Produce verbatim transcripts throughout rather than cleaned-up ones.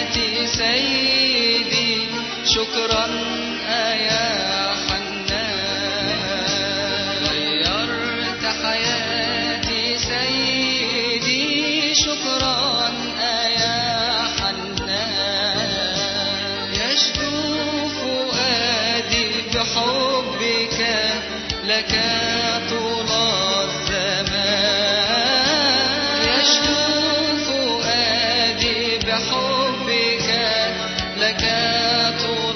حياتي سيدي شكرا يا حنان، غيرت حياتي سيدي شكرا يا حنان، يشدو فؤادي بحبك لك طول الزمان، يشدو فؤادي بحبك لك طول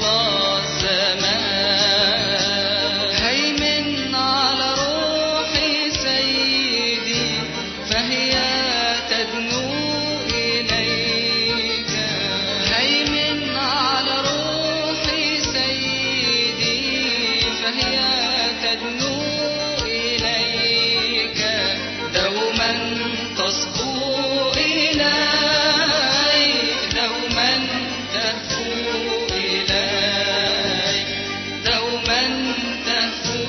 الزمان، هيمن على روحي سيدي فهي تدنو إليك، هيمن على روحي سيدي فهي تدنو إليك، دوما تصبو إليك، دوما تهفو إليك، دوما تهفو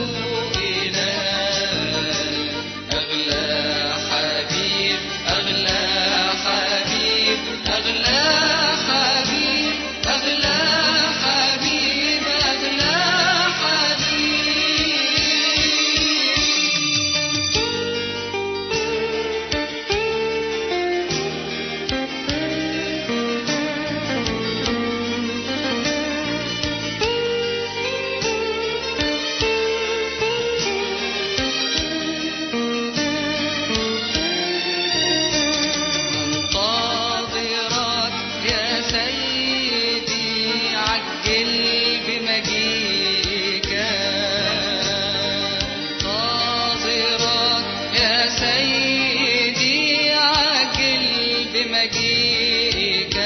إليك، أغلى حبيب أغلى حبيب أغلى حبيب أغلى حبيب أغلى منتظرك يا سيدي عجل بمجيئك، منتظرك يا سيدي عجل بمجيئك،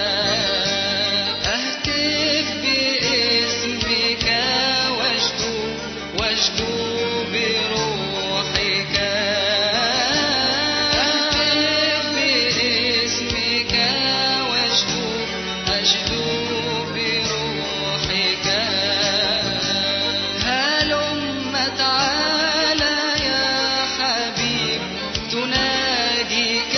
أهتف باسمك واشدو واشدو بروحك، أهتف باسمك واشدو أشدو بروحك، هلم تعالى يا حبيب تناديك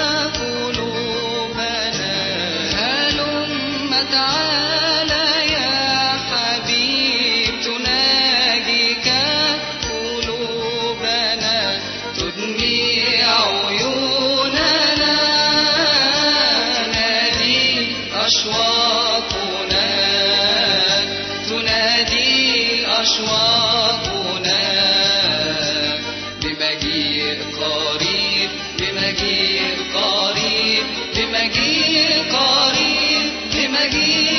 قلوبنا، هلم تعالى يا حبيب تناديك قلوبنا، تدمي عيوننا نادي أشواقنا، تنادي أشواقنا بمجيء قريب بمجيء قريب بمجيء قريب بمجيء